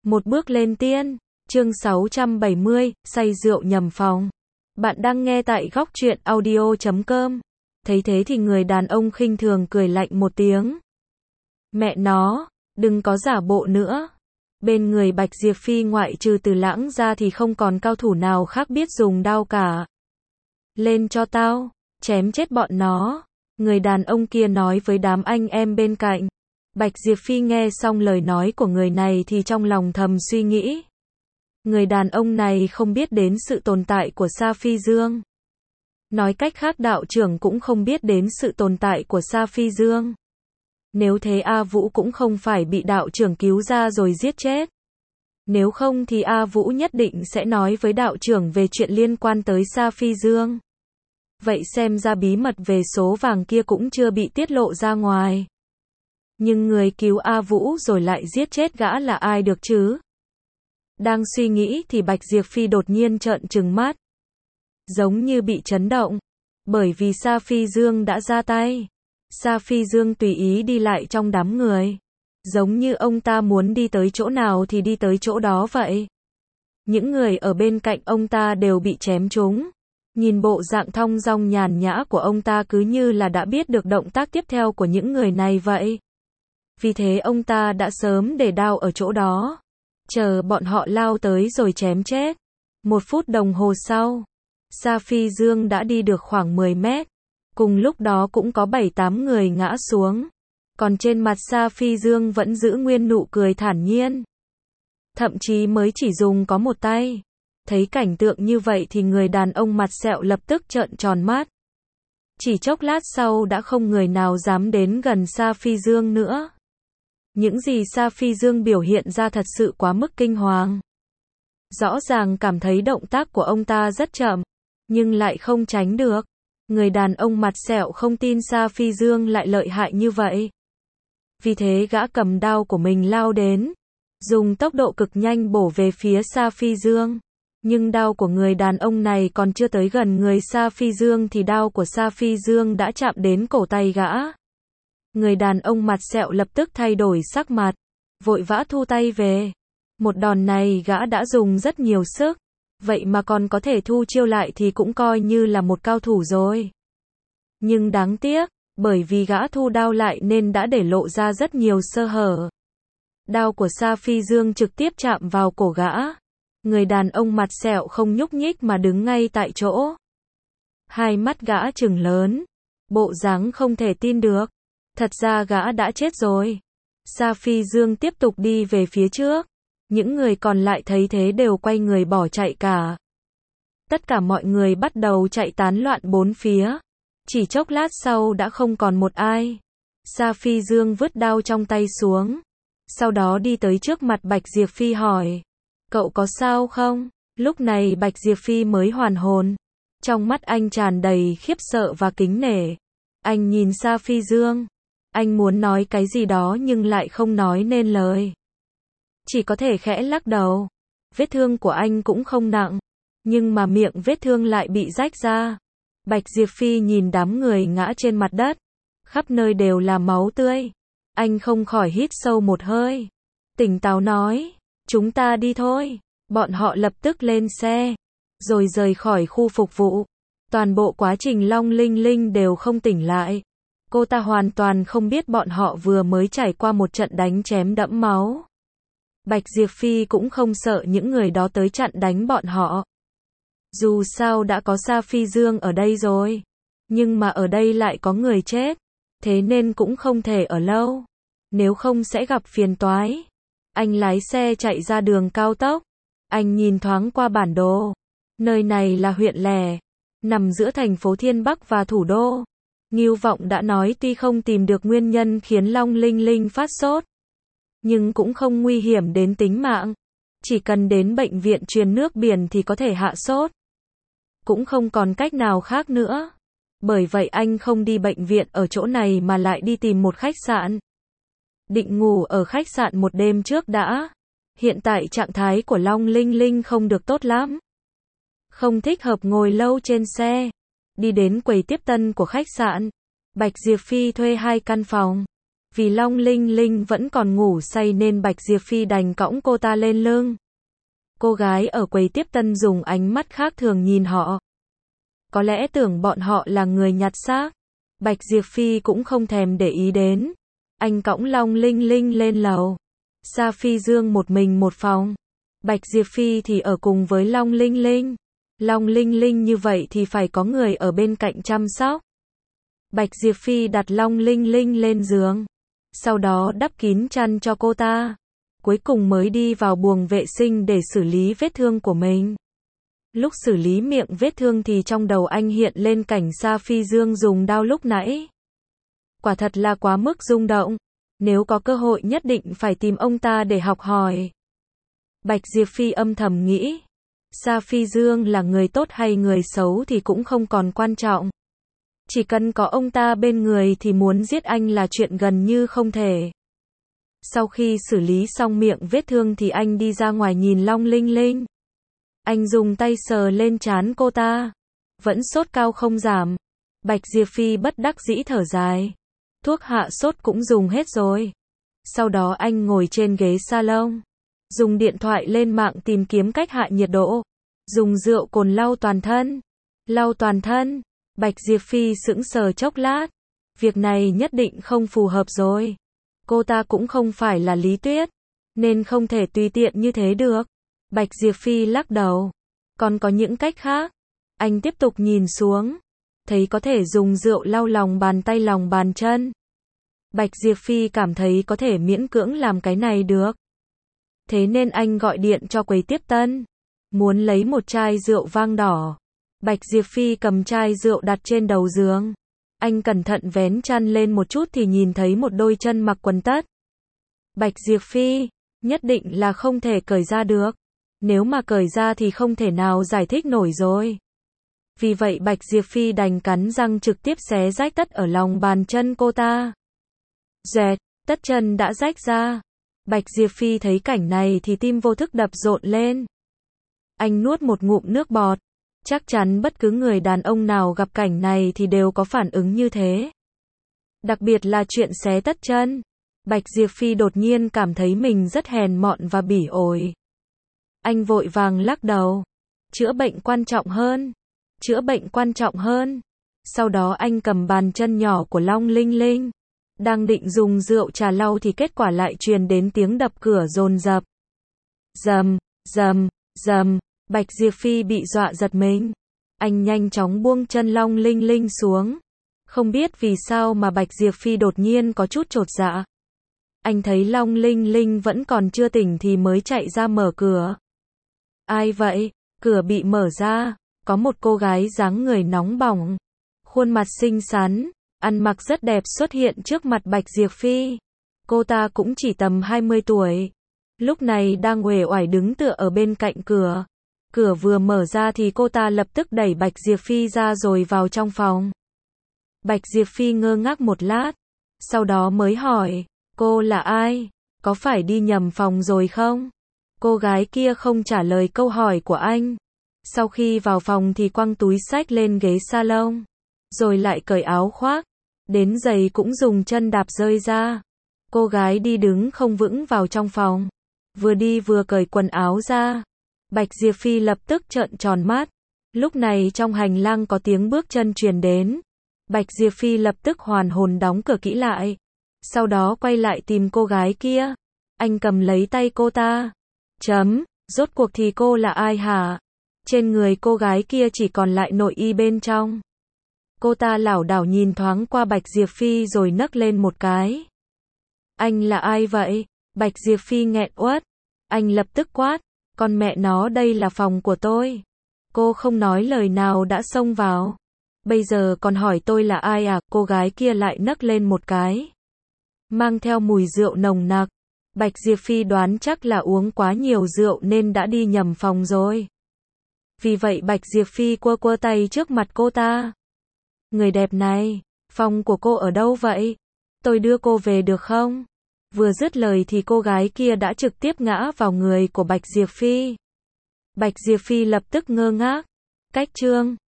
Một bước lên tiên, chương 670, say rượu nhầm phòng. Bạn đang nghe tại góc truyện audio.com. Thấy thế thì người đàn ông khinh thường cười lạnh một tiếng. Mẹ nó, đừng có giả bộ nữa. Bên người Bạch Diệp Phi ngoại trừ Từ Lãng ra thì không còn cao thủ nào khác biết dùng đao cả. Lên cho tao, chém chết bọn nó. Người đàn ông kia nói với đám anh em bên cạnh. Bạch Diệp Phi nghe xong lời nói của người này thì trong lòng thầm suy nghĩ. Người đàn ông này không biết đến sự tồn tại của Sa Phi Dương. Nói cách khác đạo trưởng cũng không biết đến sự tồn tại của Sa Phi Dương. Nếu thế A Vũ cũng không phải bị đạo trưởng cứu ra rồi giết chết. Nếu không thì A Vũ nhất định sẽ nói với đạo trưởng về chuyện liên quan tới Sa Phi Dương. Vậy xem ra bí mật về số vàng kia cũng chưa bị tiết lộ ra ngoài. Nhưng người cứu A Vũ rồi lại giết chết gã là ai được chứ? Đang suy nghĩ thì Bạch Diệp Phi đột nhiên trợn trừng mắt. Giống như bị chấn động. Bởi vì Sa Phi Dương đã ra tay. Sa Phi Dương tùy ý đi lại trong đám người. Giống như ông ta muốn đi tới chỗ nào thì đi tới chỗ đó vậy. Những người ở bên cạnh ông ta đều bị chém trúng. Nhìn bộ dạng thong dong nhàn nhã của ông ta cứ như là đã biết được động tác tiếp theo của những người này vậy. Vì thế ông ta đã sớm để đao ở chỗ đó. Chờ bọn họ lao tới rồi chém chết. 1 phút đồng hồ sau, Sa Phi Dương đã đi được khoảng 10 mét. Cùng lúc đó cũng có 7-8 người ngã xuống. Còn trên mặt Sa Phi Dương vẫn giữ nguyên nụ cười thản nhiên. Thậm chí mới chỉ dùng có một tay. Thấy cảnh tượng như vậy thì người đàn ông mặt sẹo lập tức trợn tròn mắt. Chỉ chốc lát sau đã không người nào dám đến gần Sa Phi Dương nữa. Những gì Sa Phi Dương biểu hiện ra thật sự quá mức kinh hoàng. Rõ ràng cảm thấy động tác của ông ta rất chậm, nhưng lại không tránh được. Người đàn ông mặt sẹo không tin Sa Phi Dương lại lợi hại như vậy. Vì thế gã cầm đao của mình lao đến, dùng tốc độ cực nhanh bổ về phía Sa Phi Dương. Nhưng đao của người đàn ông này còn chưa tới gần người Sa Phi Dương thì đao của Sa Phi Dương đã chạm đến cổ tay gã. Người đàn ông mặt sẹo lập tức thay đổi sắc mặt, vội vã thu tay về. Một đòn này gã đã dùng rất nhiều sức, vậy mà còn có thể thu chiêu lại thì cũng coi như là một cao thủ rồi. Nhưng đáng tiếc, bởi vì gã thu đao lại nên đã để lộ ra rất nhiều sơ hở. Đao của Sa Phi Dương trực tiếp chạm vào cổ gã. Người đàn ông mặt sẹo không nhúc nhích mà đứng ngay tại chỗ. Hai mắt gã trừng lớn, bộ dáng không thể tin được. Thật ra gã đã chết rồi. Sa Phi Dương tiếp tục đi về phía trước. Những người còn lại thấy thế đều quay người bỏ chạy cả. Tất cả mọi người bắt đầu chạy tán loạn bốn phía. Chỉ chốc lát sau đã không còn một ai. Sa Phi Dương vứt đao trong tay xuống. Sau đó đi tới trước mặt Bạch Diệp Phi hỏi. Cậu có sao không? Lúc này Bạch Diệp Phi mới hoàn hồn. Trong mắt anh tràn đầy khiếp sợ và kính nể. Anh nhìn Sa Phi Dương. Anh muốn nói cái gì đó nhưng lại không nói nên lời. Chỉ có thể khẽ lắc đầu. Vết thương của anh cũng không nặng. Nhưng mà miệng vết thương lại bị rách ra. Bạch Diệp Phi nhìn đám người ngã trên mặt đất. Khắp nơi đều là máu tươi. Anh không khỏi hít sâu một hơi. Tỉnh táo nói. Chúng ta đi thôi. Bọn họ lập tức lên xe. Rồi rời khỏi khu phục vụ. Toàn bộ quá trình Long Linh Linh đều không tỉnh lại. Cô ta hoàn toàn không biết bọn họ vừa mới trải qua một trận đánh chém đẫm máu. Bạch Diệp Phi cũng không sợ những người đó tới chặn đánh bọn họ. Dù sao đã có Sa Phi Dương ở đây rồi. Nhưng mà ở đây lại có người chết. Thế nên cũng không thể ở lâu. Nếu không sẽ gặp phiền toái. Anh lái xe chạy ra đường cao tốc. Anh nhìn thoáng qua bản đồ. Nơi này là huyện lẻ. Nằm giữa thành phố Thiên Bắc và thủ đô. Ngưu Vọng đã nói tuy không tìm được nguyên nhân khiến Long Linh Linh phát sốt. Nhưng cũng không nguy hiểm đến tính mạng. Chỉ cần đến bệnh viện truyền nước biển thì có thể hạ sốt. Cũng không còn cách nào khác nữa. Bởi vậy anh không đi bệnh viện ở chỗ này mà lại đi tìm một khách sạn. Định ngủ ở khách sạn một đêm trước đã. Hiện tại trạng thái của Long Linh Linh không được tốt lắm. Không thích hợp ngồi lâu trên xe. Đi đến quầy tiếp tân của khách sạn. Bạch Diệp Phi thuê 2 căn phòng. Vì Long Linh Linh vẫn còn ngủ say nên Bạch Diệp Phi đành cõng cô ta lên lưng. Cô gái ở quầy tiếp tân dùng ánh mắt khác thường nhìn họ. Có lẽ tưởng bọn họ là người nhặt xác. Bạch Diệp Phi cũng không thèm để ý đến. Anh cõng Long Linh Linh lên lầu. Sa Phi Dương một mình một phòng. Bạch Diệp Phi thì ở cùng với Long Linh Linh. Long Linh Linh như vậy thì phải có người ở bên cạnh chăm sóc. Bạch Diệp Phi đặt Long Linh Linh lên giường. Sau đó đắp kín chăn cho cô ta. Cuối cùng mới đi vào buồng vệ sinh để xử lý vết thương của mình. Lúc xử lý miệng vết thương thì trong đầu anh hiện lên cảnh Sa Phi Dương dùng dao lúc nãy. Quả thật là quá mức rung động. Nếu có cơ hội nhất định phải tìm ông ta để học hỏi. Bạch Diệp Phi âm thầm nghĩ. Sa Phi Dương là người tốt hay người xấu thì cũng không còn quan trọng. Chỉ cần có ông ta bên người thì muốn giết anh là chuyện gần như không thể. Sau khi xử lý xong miệng vết thương thì anh đi ra ngoài nhìn Long Linh Linh. Anh dùng tay sờ lên trán cô ta. Vẫn sốt cao không giảm. Bạch Diệp Phi bất đắc dĩ thở dài. Thuốc hạ sốt cũng dùng hết rồi. Sau đó anh ngồi trên ghế salon. Dùng điện thoại lên mạng tìm kiếm cách hạ nhiệt độ. Dùng rượu cồn lau toàn thân. Lau toàn thân. Bạch Diệp Phi sững sờ chốc lát. Việc này nhất định không phù hợp rồi. Cô ta cũng không phải là Lý Tuyết. Nên không thể tùy tiện như thế được. Bạch Diệp Phi lắc đầu. Còn có những cách khác. Anh tiếp tục nhìn xuống. Thấy có thể dùng rượu lau lòng bàn tay lòng bàn chân. Bạch Diệp Phi cảm thấy có thể miễn cưỡng làm cái này được. Thế nên anh gọi điện cho quầy tiếp tân. Muốn lấy một chai rượu vang đỏ. Bạch Diệp Phi cầm chai rượu đặt trên đầu giường. Anh cẩn thận vén chăn lên một chút thì nhìn thấy một đôi chân mặc quần tất. Bạch Diệp Phi, nhất định là không thể cởi ra được. Nếu mà cởi ra thì không thể nào giải thích nổi rồi. Vì vậy Bạch Diệp Phi đành cắn răng trực tiếp xé rách tất ở lòng bàn chân cô ta. Dẹt, tất chân đã rách ra. Bạch Diệp Phi thấy cảnh này thì tim vô thức đập rộn lên. Anh nuốt một ngụm nước bọt. Chắc chắn bất cứ người đàn ông nào gặp cảnh này thì đều có phản ứng như thế. Đặc biệt là chuyện xé tất chân. Bạch Diệp Phi đột nhiên cảm thấy mình rất hèn mọn và bỉ ổi. Anh vội vàng lắc đầu. Chữa bệnh quan trọng hơn. Chữa bệnh quan trọng hơn. Sau đó anh cầm bàn chân nhỏ của Long Linh Linh. Đang định dùng rượu trà lau thì kết quả lại truyền đến tiếng đập cửa dồn dập. Rầm, rầm, rầm. Bạch Diệp Phi bị dọa giật mình. Anh nhanh chóng buông chân Long Linh Linh xuống. Không biết vì sao mà Bạch Diệp Phi đột nhiên có chút chột dạ. Anh thấy Long Linh Linh vẫn còn chưa tỉnh thì mới chạy ra mở cửa. Ai vậy? Cửa bị mở ra. Có một cô gái dáng người nóng bỏng. Khuôn mặt xinh xắn. Ăn mặc rất đẹp xuất hiện trước mặt Bạch Diệp Phi. Cô ta cũng chỉ tầm 20 tuổi. Lúc này đang uể oải đứng tựa ở bên cạnh cửa. Cửa vừa mở ra thì cô ta lập tức đẩy Bạch Diệp Phi ra rồi vào trong phòng. Bạch Diệp Phi ngơ ngác một lát. Sau đó mới hỏi, cô là ai? Có phải đi nhầm phòng rồi không? Cô gái kia không trả lời câu hỏi của anh. Sau khi vào phòng thì quăng túi xách lên ghế salon. Rồi lại cởi áo khoác. Đến giày cũng dùng chân đạp rơi ra. Cô gái đi đứng không vững vào trong phòng. Vừa đi vừa cởi quần áo ra. Bạch Diệp Phi lập tức trợn tròn mắt. Lúc này trong hành lang có tiếng bước chân truyền đến. Bạch Diệp Phi lập tức hoàn hồn đóng cửa kỹ lại. Sau đó quay lại tìm cô gái kia. Anh cầm lấy tay cô ta. Rốt cuộc thì cô là ai hả? Trên người cô gái kia chỉ còn lại nội y bên trong. Cô ta lảo đảo nhìn thoáng qua Bạch Diệp Phi rồi nấc lên một cái. Anh là ai vậy? Bạch Diệp Phi nghẹn uất. Anh lập tức quát. Con mẹ nó, đây là phòng của tôi. Cô không nói lời nào đã xông vào. Bây giờ còn hỏi tôi là ai à? Cô gái kia lại nấc lên một cái. Mang theo mùi rượu nồng nặc. Bạch Diệp Phi đoán chắc là uống quá nhiều rượu nên đã đi nhầm phòng rồi. Vì vậy Bạch Diệp Phi quơ quơ tay trước mặt cô ta. Người đẹp này, phòng của cô ở đâu vậy? Tôi đưa cô về được không? Vừa dứt lời thì cô gái kia đã trực tiếp ngã vào người của Bạch Diệp Phi. Bạch Diệp Phi lập tức ngơ ngác. Cách chương